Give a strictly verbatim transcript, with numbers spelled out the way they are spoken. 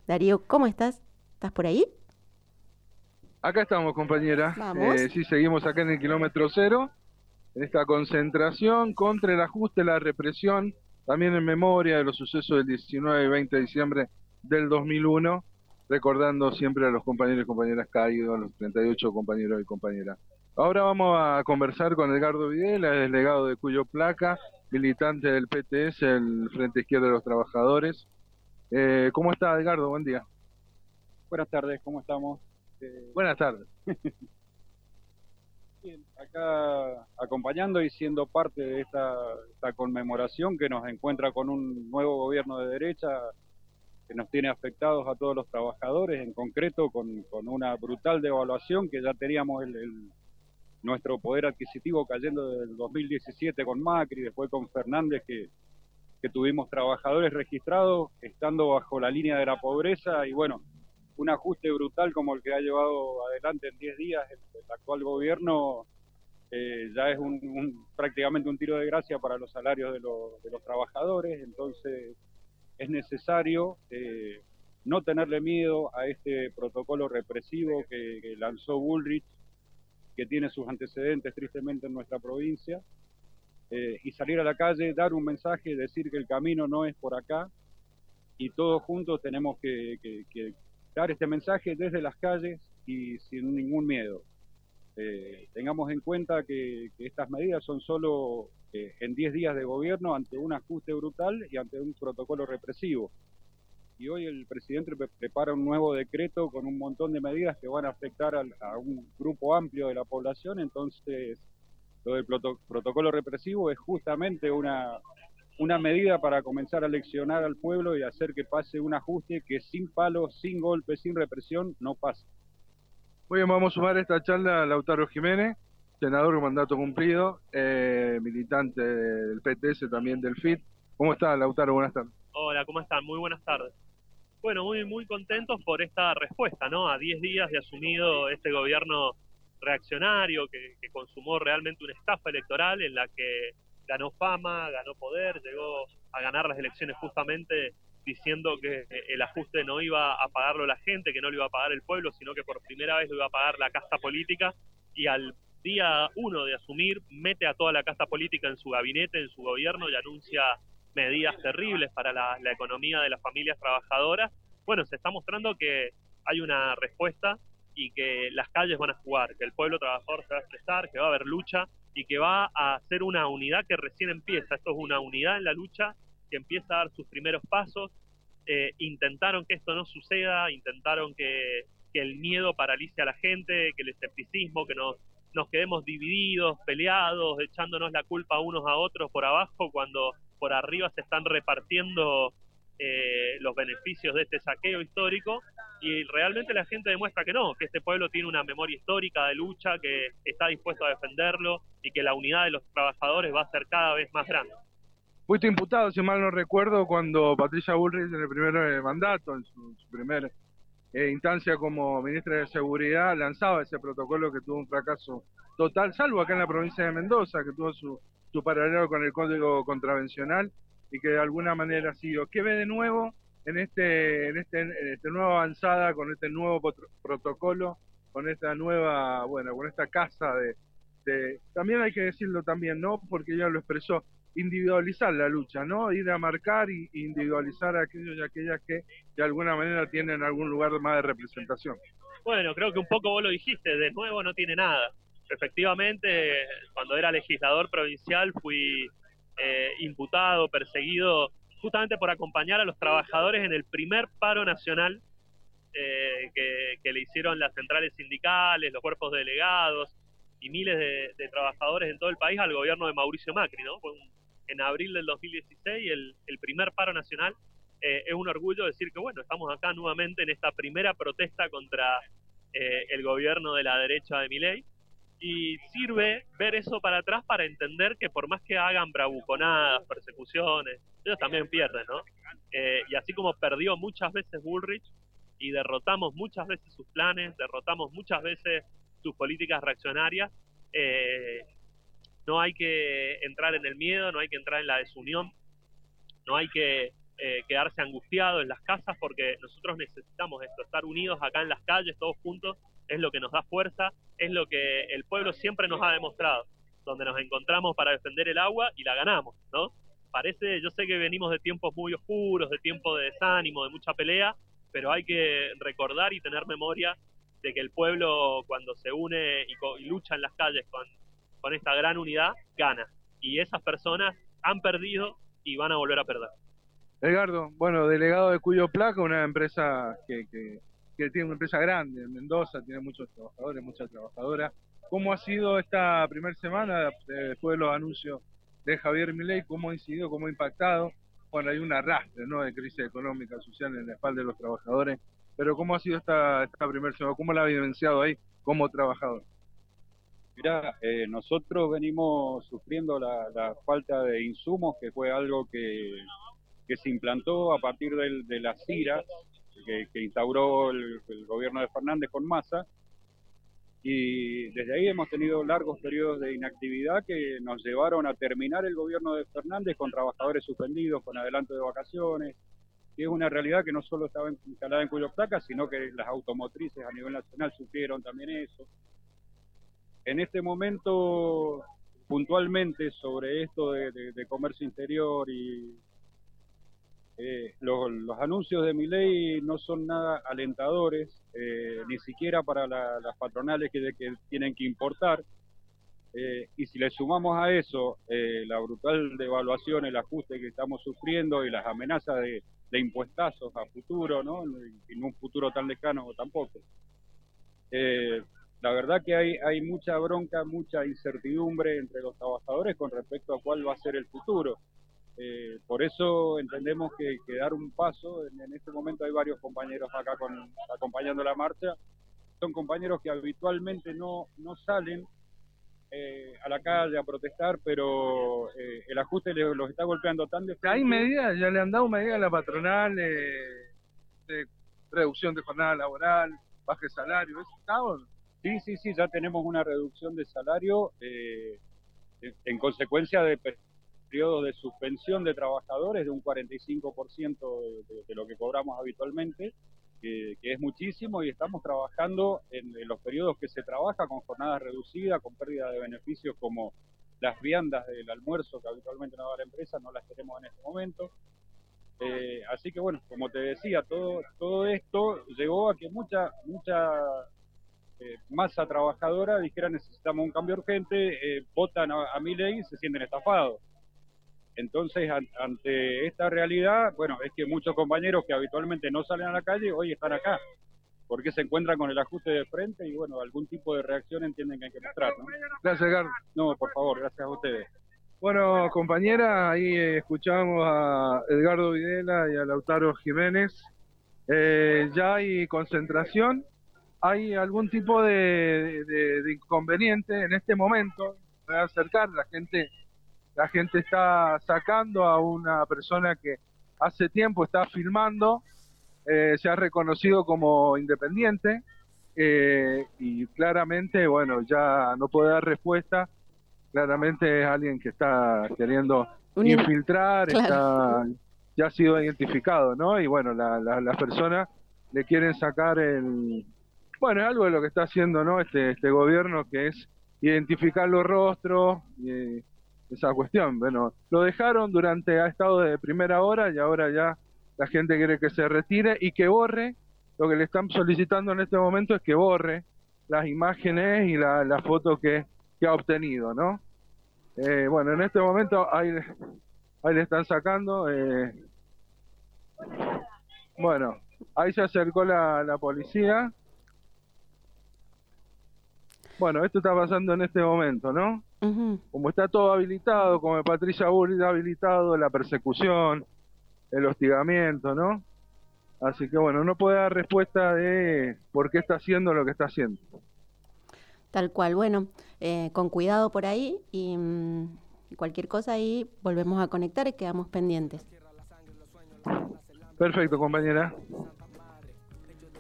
Darío, ¿cómo estás? ¿Estás por ahí? Acá estamos, compañera. Vamos. Eh, sí, seguimos acá en el kilómetro cero, en esta concentración contra el ajuste, la represión, también en memoria de los sucesos del diecinueve y veinte de diciembre del dos mil uno, recordando siempre a los compañeros y compañeras caídos, a los treinta y ocho compañeros y compañeras. Ahora vamos a conversar con Edgardo Videla, delegado de Cuyo Placa, militante del P T S, el Frente Izquierda de los Trabajadores. Eh, ¿cómo está, Edgardo? Buen día. Buenas tardes, ¿cómo estamos? Eh, Buenas tardes. bien, acá acompañando y siendo parte de esta, esta conmemoración que nos encuentra con un nuevo gobierno de derecha que nos tiene afectados a todos los trabajadores, en concreto con, con una brutal devaluación que ya teníamos el, el- nuestro poder adquisitivo cayendo desde el dos mil diecisiete con Macri, después con Fernández, que, que tuvimos trabajadores registrados estando bajo la línea de la pobreza y bueno, un ajuste brutal como el que ha llevado adelante en diez días el, el actual gobierno, eh, ya es un, un- prácticamente un tiro de gracia para los salarios de, los de los trabajadores, entonces es necesario eh, no tenerle miedo a este protocolo represivo que, que lanzó Bullrich, que tiene sus antecedentes tristemente en nuestra provincia, eh, y salir a la calle, dar un mensaje, decir que el camino no es por acá, y todos juntos tenemos que, que, que dar este mensaje desde las calles y sin ningún miedo. Eh, tengamos en cuenta que, que estas medidas son solo eh, en diez días de gobierno ante un ajuste brutal y ante un protocolo represivo. Y hoy el presidente pre prepara un nuevo decreto con un montón de medidas que van a afectar al, a un grupo amplio de la población, entonces lo del proto protocolo represivo es justamente una, una medida para comenzar a leccionar al pueblo y hacer que pase un ajuste que sin palos, sin golpes, sin represión, no pase. Muy bien, vamos a sumar a esta charla a Lautaro Jiménez, senador con mandato cumplido, eh, militante del P T S, también del F I T. ¿Cómo está, Lautaro? Buenas tardes. Hola, ¿cómo están? Muy buenas tardes. Bueno, muy, muy contentos por esta respuesta, ¿no? A diez días de asumido este gobierno reaccionario que, que consumó realmente una estafa electoral en la que ganó fama, ganó poder, llegó a ganar las elecciones justamente diciendo que el ajuste no iba a pagarlo la gente, que no lo iba a pagar el pueblo, sino que por primera vez lo iba a pagar la casta política, y al día uno de asumir mete a toda la casta política en su gabinete, en su gobierno, y anuncia medidas terribles para la, la economía de las familias trabajadoras. Bueno, se está mostrando que hay una respuesta y que las calles van a jugar, que el pueblo trabajador se va a expresar, que va a haber lucha y que va a ser una unidad que recién empieza. Esto es una unidad en la lucha que empieza a dar sus primeros pasos. Eh, intentaron que esto no suceda, intentaron que, que el miedo paralice a la gente, que el escepticismo, que nos, nos quedemos divididos, peleados, echándonos la culpa unos a otros por abajo, cuando por arriba se están repartiendo eh, los beneficios de este saqueo histórico, y realmente la gente demuestra que no, que este pueblo tiene una memoria histórica de lucha, que está dispuesto a defenderlo y que la unidad de los trabajadores va a ser cada vez más grande. Fuiste imputado, si mal no recuerdo, cuando Patricia Bullrich en el primer eh, mandato, en su, su primer eh, instancia como ministra de Seguridad, lanzaba ese protocolo que tuvo un fracaso total, salvo acá en la provincia de Mendoza, que tuvo su, su paralelo con el Código Contravencional y que de alguna manera siguió. ¿Qué ve de nuevo en este, en este, en este nueva avanzada, con este nuevo protocolo, con esta nueva, bueno, con esta casa de, de, también hay que decirlo también, ¿no? Porque ella lo expresó, individualizar la lucha, ¿no? Ir a marcar y individualizar a aquellos y aquellas que de alguna manera tienen algún lugar más de representación. Bueno, creo que un poco vos lo dijiste, de nuevo no tiene nada. Efectivamente, cuando era legislador provincial fui eh, imputado, perseguido, justamente por acompañar a los trabajadores en el primer paro nacional eh, que, que le hicieron las centrales sindicales, los cuerpos delegados y miles de, de trabajadores en todo el país al gobierno de Mauricio Macri, ¿no? Fue un, en abril del dos mil dieciséis el, el primer paro nacional. Eh, es un orgullo decir que, bueno, estamos acá nuevamente en esta primera protesta contra eh, el gobierno de la derecha de Milei, y sirve ver eso para atrás para entender que por más que hagan bravuconadas, persecuciones, ellos también pierden, ¿no? Eh, y así como perdió muchas veces Bullrich y derrotamos muchas veces sus planes, derrotamos muchas veces sus políticas reaccionarias, eh, no hay que entrar en el miedo, no hay que entrar en la desunión, no hay que eh, quedarse angustiado en las casas, porque nosotros necesitamos esto, estar unidos acá en las calles, todos juntos, es lo que nos da fuerza, es lo que el pueblo siempre nos ha demostrado, donde nos encontramos para defender el agua y la ganamos, ¿no? Parece, yo sé que venimos de tiempos muy oscuros, de tiempos de desánimo, de mucha pelea, pero hay que recordar y tener memoria de que el pueblo, cuando se une y, co- y lucha en las calles con, con esta gran unidad, gana. Y esas personas han perdido y van a volver a perder. Edgardo, bueno, delegado de Cuyo Placa, una empresa que, que, que tiene una empresa grande en Mendoza, tiene muchos trabajadores, muchas trabajadoras. ¿Cómo ha sido esta primera semana eh, después de los anuncios de Javier Milei? ¿Cómo ha incidido, cómo ha impactado? Bueno, hay un arrastre, ¿no?, de crisis económica, social en la espalda de los trabajadores, pero ¿cómo ha sido esta, esta primera semana? ¿Cómo la ha vivenciado ahí como trabajador? Mirá, eh, nosotros venimos sufriendo la, la falta de insumos, que fue algo que, que se implantó a partir del, de las ciras que, que instauró el, el gobierno de Fernández con Massa, y desde ahí hemos tenido largos periodos de inactividad que nos llevaron a terminar el gobierno de Fernández con trabajadores suspendidos, con adelanto de vacaciones, y es una realidad que no solo estaba instalada en Cuyo Placa, sino que las automotrices a nivel nacional sufrieron también eso. En este momento, puntualmente sobre esto de, de, de comercio interior y eh, los, los anuncios de Milei no son nada alentadores, eh, ni siquiera para la, las patronales que, que tienen que importar. Eh, y si le sumamos a eso eh, la brutal devaluación, el ajuste que estamos sufriendo y las amenazas de, de impuestazos a futuro, ¿no?, en un futuro tan lejano tampoco. Eh, La verdad que hay, hay mucha bronca, mucha incertidumbre entre los trabajadores con respecto a cuál va a ser el futuro. Eh, por eso entendemos que, que dar un paso, en, en este momento hay varios compañeros acá con, acompañando la marcha, son compañeros que habitualmente no, no salen eh, a la calle a protestar, pero eh, el ajuste les, los está golpeando tan de frente. ¿Hay medidas? ¿Ya le han dado medidas a la patronal eh, de reducción de jornada laboral, baje salario? ¿Eso está o no? Sí, sí, sí, ya tenemos una reducción de salario eh, en consecuencia de periodos de suspensión de trabajadores de un cuarenta y cinco por ciento de, de, de lo que cobramos habitualmente, que, que es muchísimo, y estamos trabajando en, en los periodos que se trabaja con jornadas reducidas, con pérdida de beneficios como las viandas del almuerzo que habitualmente nos da la empresa, no las tenemos en este momento. Eh, así que bueno, como te decía, todo, todo esto llegó a que mucha, mucha Eh, masa trabajadora dijera necesitamos un cambio urgente, eh, votan a, a Milei y se sienten estafados. Entonces, an, ante esta realidad, bueno, es que muchos compañeros que habitualmente no salen a la calle hoy están acá, porque se encuentran con el ajuste de frente y bueno, algún tipo de reacción entienden que hay que mostrar, ¿no? Gracias, Edgardo. No, por favor, gracias a ustedes. Bueno, compañera, ahí eh, escuchamos a Edgardo Videla y a Lautaro Jiménez. Eh, ya hay concentración. ¿Hay algún tipo de, de, de inconveniente en este momento? Me voy a acercar, la gente, la gente está sacando a una persona que hace tiempo está filmando, eh, se ha reconocido como independiente eh, y claramente, bueno, ya no puede dar respuesta, claramente es alguien que está queriendo Un infiltrar, claro. está, ya ha sido identificado, ¿no? Y bueno, la, la, las personas le quieren sacar el... Bueno, es algo de lo que está haciendo, ¿no?, este este gobierno, que es identificar los rostros y esa cuestión. Bueno, lo dejaron durante, ha estado de primera hora y ahora ya la gente quiere que se retire y que borre. Lo que le están solicitando en este momento es que borre las imágenes y la, la foto que, que ha obtenido, ¿no? Eh, bueno, en este momento ahí, ahí le están sacando. Eh, bueno, ahí se acercó la, la policía. Bueno, esto está pasando en este momento, ¿no? Uh-huh. Como está todo habilitado, como Patricia Bullrich ha habilitado la persecución, el hostigamiento, ¿no? Así que bueno, no puede dar respuesta de por qué está haciendo lo que está haciendo. Tal cual, bueno, eh, con cuidado por ahí y mmm, cualquier cosa ahí volvemos a conectar y quedamos pendientes. Perfecto, compañera.